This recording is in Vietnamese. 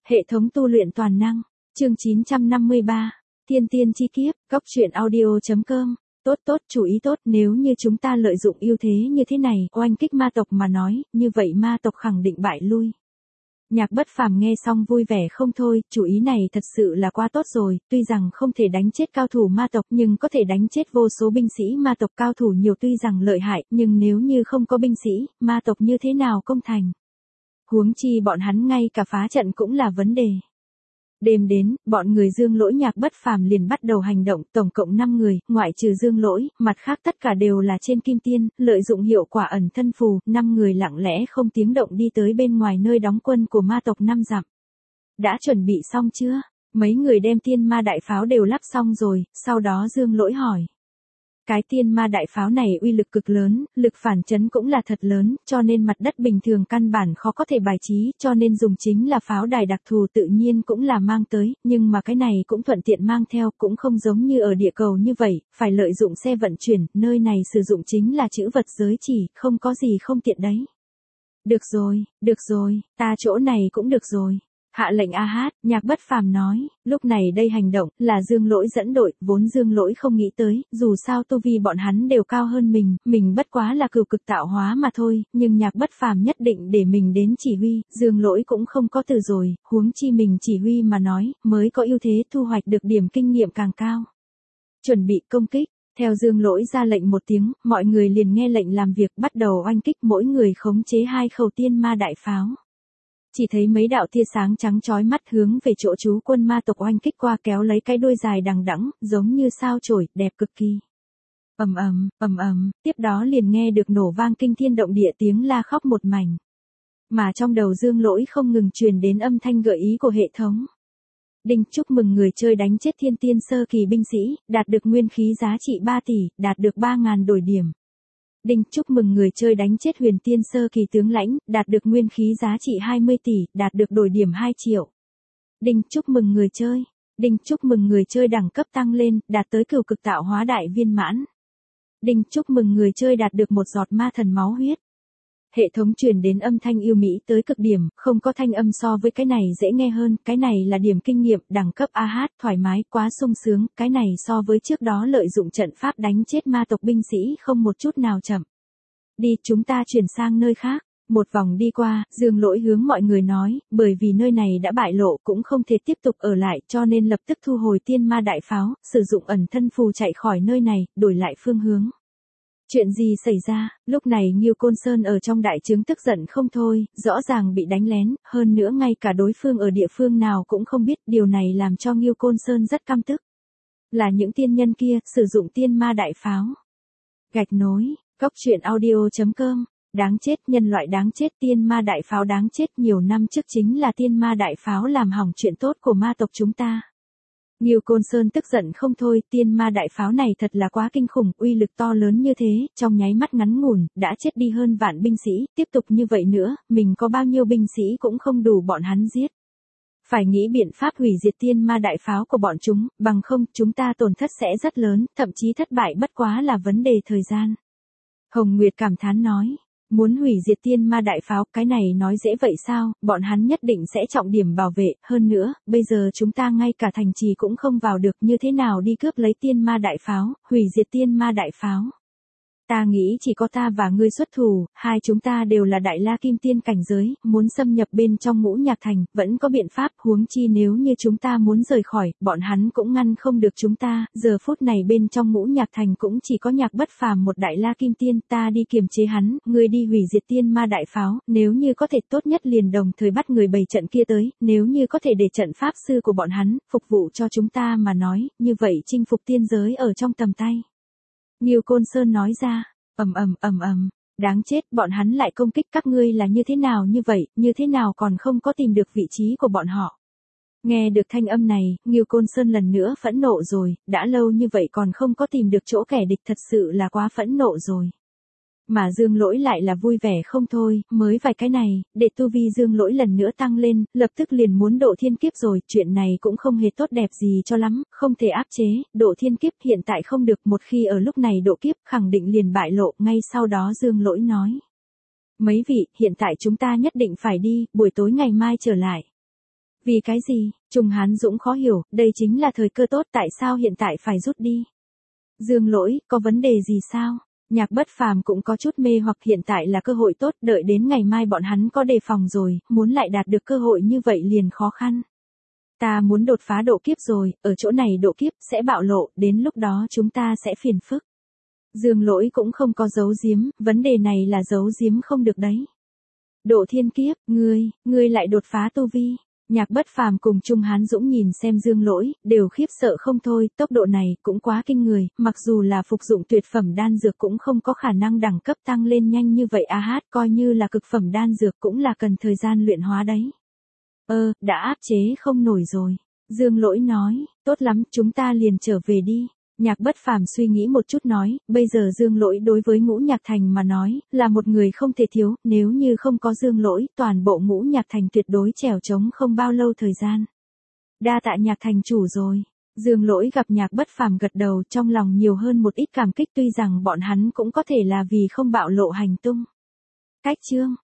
Hệ thống tu luyện toàn năng, chương 953, Tiên tiên chi kiếp, góc truyện audio.com. Tốt, chú ý tốt, nếu như chúng ta lợi dụng ưu thế như thế này, oanh kích ma tộc mà nói, như vậy ma tộc khẳng định bại lui. Nhạc Bất Phàm nghe xong vui vẻ không thôi, chủ ý này thật sự là quá tốt rồi, tuy rằng không thể đánh chết cao thủ ma tộc nhưng có thể đánh chết vô số binh sĩ ma tộc. Cao thủ nhiều tuy rằng lợi hại, nhưng nếu như không có binh sĩ, ma tộc như thế nào công thành. Huống chi bọn hắn ngay cả phá trận cũng là vấn đề. Đêm đến, bọn người Dương Lỗi Nhạc Bất Phàm liền bắt đầu hành động, tổng cộng 5 người, ngoại trừ Dương Lỗi, mặt khác tất cả đều là trên kim tiên, lợi dụng hiệu quả ẩn thân phù, 5 người lặng lẽ không tiếng động đi tới bên ngoài nơi đóng quân của ma tộc 5 dặm. Đã chuẩn bị xong chưa? Mấy người đem tiên ma đại pháo đều lắp xong rồi, sau đó Dương Lỗi hỏi. Cái tiên ma đại pháo này uy lực cực lớn, lực phản chấn cũng là thật lớn, cho nên mặt đất bình thường căn bản khó có thể bài trí, cho nên dùng chính là pháo đài đặc thù tự nhiên cũng là mang tới, nhưng mà cái này cũng thuận tiện mang theo, cũng không giống như ở địa cầu như vậy, phải lợi dụng xe vận chuyển, nơi này sử dụng chính là chữ vật giới chỉ, không có gì không tiện đấy. Được rồi, ta chỗ này cũng được rồi. Hạ lệnh a hát, Nhạc Bất Phàm nói, lúc này đây hành động, là Dương Lỗi dẫn đội, vốn Dương Lỗi không nghĩ tới, dù sao tu vi bọn hắn đều cao hơn mình bất quá là cửu cực tạo hóa mà thôi, nhưng Nhạc Bất Phàm nhất định để mình đến chỉ huy, Dương Lỗi cũng không có từ rồi, huống chi mình chỉ huy mà nói, mới có ưu thế thu hoạch được điểm kinh nghiệm càng cao. Chuẩn bị công kích. Theo Dương Lỗi ra lệnh một tiếng, mọi người liền nghe lệnh làm việc, bắt đầu oanh kích, mỗi người khống chế 2 khẩu tiên ma đại pháo. Chỉ thấy mấy đạo tia sáng trắng chói mắt hướng về chỗ trú quân ma tộc oanh kích qua, kéo lấy cái đuôi dài đằng đẵng, giống như sao chổi, đẹp cực kỳ. Ầm, tiếp đó liền nghe được nổ vang kinh thiên động địa, tiếng la khóc một mảnh. Mà trong đầu Dương Lỗi không ngừng truyền đến âm thanh gợi ý của hệ thống. Đinh, chúc mừng người chơi đánh chết thiên tiên sơ kỳ binh sĩ, đạt được nguyên khí giá trị 3 tỷ, đạt được 3.000 đổi điểm. Đinh, chúc mừng người chơi đánh chết huyền tiên sơ kỳ tướng lãnh, đạt được nguyên khí giá trị 20 tỷ, đạt được đổi điểm 2 triệu. Đinh, chúc mừng người chơi. Đinh, chúc mừng người chơi đẳng cấp tăng lên, đạt tới cửu cực tạo hóa đại viên mãn. Đinh, chúc mừng người chơi đạt được một giọt ma thần máu huyết. Hệ thống truyền đến âm thanh yêu mỹ tới cực điểm, không có thanh âm so với cái này dễ nghe hơn, cái này là điểm kinh nghiệm, đẳng cấp AH, thoải mái, quá sung sướng, cái này so với trước đó lợi dụng trận pháp đánh chết ma tộc binh sĩ không một chút nào chậm. Đi, chúng ta chuyển sang nơi khác. Một vòng đi qua, Dương Lỗi hướng mọi người nói, bởi vì nơi này đã bại lộ cũng không thể tiếp tục ở lại, cho nên lập tức thu hồi tiên ma đại pháo, sử dụng ẩn thân phù chạy khỏi nơi này, đổi lại phương hướng. Chuyện gì xảy ra? Lúc này Ngưu Côn Sơn ở trong đại trướng tức giận không thôi, rõ ràng bị đánh lén, hơn nữa ngay cả đối phương ở địa phương nào cũng không biết, điều này làm cho Ngưu Côn Sơn rất căm tức. Là những tiên nhân kia, sử dụng tiên ma đại pháo. Gạch nối, góc truyện audio.com, đáng chết, nhân loại đáng chết, tiên ma đại pháo đáng chết, nhiều năm trước chính là tiên ma đại pháo làm hỏng chuyện tốt của ma tộc chúng ta. Ngưu Côn Sơn tức giận không thôi, tiên ma đại pháo này thật là quá kinh khủng, uy lực to lớn như thế, trong nháy mắt ngắn ngủn, đã chết đi hơn vạn binh sĩ, tiếp tục như vậy nữa, mình có bao nhiêu binh sĩ cũng không đủ bọn hắn giết. Phải nghĩ biện pháp hủy diệt tiên ma đại pháo của bọn chúng, bằng không, chúng ta tổn thất sẽ rất lớn, thậm chí thất bại bất quá là vấn đề thời gian. Hồng Nguyệt cảm thán nói. Muốn hủy diệt tiên ma đại pháo, cái này nói dễ vậy sao, bọn hắn nhất định sẽ trọng điểm bảo vệ, hơn nữa, bây giờ chúng ta ngay cả thành trì cũng không vào được, như thế nào đi cướp lấy tiên ma đại pháo, hủy diệt tiên ma đại pháo. Ta nghĩ chỉ có ta và ngươi xuất thủ, hai chúng ta đều là đại la kim tiên cảnh giới, muốn xâm nhập bên trong Ngũ Nhạc Thành, vẫn có biện pháp, huống chi nếu như chúng ta muốn rời khỏi, bọn hắn cũng ngăn không được chúng ta, giờ phút này bên trong Ngũ Nhạc Thành cũng chỉ có Nhạc Bất Phàm một đại la kim tiên, ta đi kiềm chế hắn, ngươi đi hủy diệt tiên ma đại pháo, nếu như có thể tốt nhất liền đồng thời bắt người bày trận kia tới, nếu như có thể để trận pháp sư của bọn hắn, phục vụ cho chúng ta mà nói, như vậy chinh phục tiên giới ở trong tầm tay. Ngưu Côn Sơn nói ra, ầm, đáng chết, bọn hắn lại công kích các ngươi là như thế nào như vậy, như thế nào còn không có tìm được vị trí của bọn họ. Nghe được thanh âm này, Ngưu Côn Sơn lần nữa phẫn nộ rồi, đã lâu như vậy còn không có tìm được chỗ kẻ địch, thật sự là quá phẫn nộ rồi. Mà Dương Lỗi lại là vui vẻ không thôi, mới vài cái này, để tu vi Dương Lỗi lần nữa tăng lên, lập tức liền muốn độ thiên kiếp rồi, chuyện này cũng không hề tốt đẹp gì cho lắm, không thể áp chế, độ thiên kiếp hiện tại không được, một khi ở lúc này độ kiếp khẳng định liền bại lộ, ngay sau đó Dương Lỗi nói. Mấy vị, hiện tại chúng ta nhất định phải đi, buổi tối ngày mai trở lại. Vì cái gì? Trùng Hán Dũng khó hiểu, đây chính là thời cơ tốt tại sao hiện tại phải rút đi. Dương Lỗi, có vấn đề gì sao? Nhạc Bất Phàm cũng có chút mê hoặc hiện tại là cơ hội tốt, đợi đến ngày mai bọn hắn có đề phòng rồi, muốn lại đạt được cơ hội như vậy liền khó khăn. Ta muốn đột phá độ kiếp rồi, ở chỗ này độ kiếp sẽ bạo lộ, đến lúc đó chúng ta sẽ phiền phức. Dương Lỗi cũng không có giấu giếm, vấn đề này là giấu giếm không được đấy. Độ thiên kiếp, ngươi lại đột phá tu vi. Nhạc Bất Phàm cùng Trung Hán Dũng nhìn xem Dương Lỗi, đều khiếp sợ không thôi, tốc độ này cũng quá kinh người, mặc dù là phục dụng tuyệt phẩm đan dược cũng không có khả năng đẳng cấp tăng lên nhanh như vậy coi như là cực phẩm đan dược cũng là cần thời gian luyện hóa đấy. Đã áp chế không nổi rồi. Dương Lỗi nói, tốt lắm, chúng ta liền trở về đi. Nhạc Bất Phàm suy nghĩ một chút nói, bây giờ Dương Lỗi đối với Ngũ Nhạc Thành mà nói, là một người không thể thiếu, nếu như không có Dương Lỗi, toàn bộ Ngũ Nhạc Thành tuyệt đối trèo trống không bao lâu thời gian. Đa tạ Nhạc Thành chủ rồi. Dương Lỗi gặp Nhạc Bất Phàm gật đầu, trong lòng nhiều hơn một ít cảm kích, tuy rằng bọn hắn cũng có thể là vì không bạo lộ hành tung. Cách chương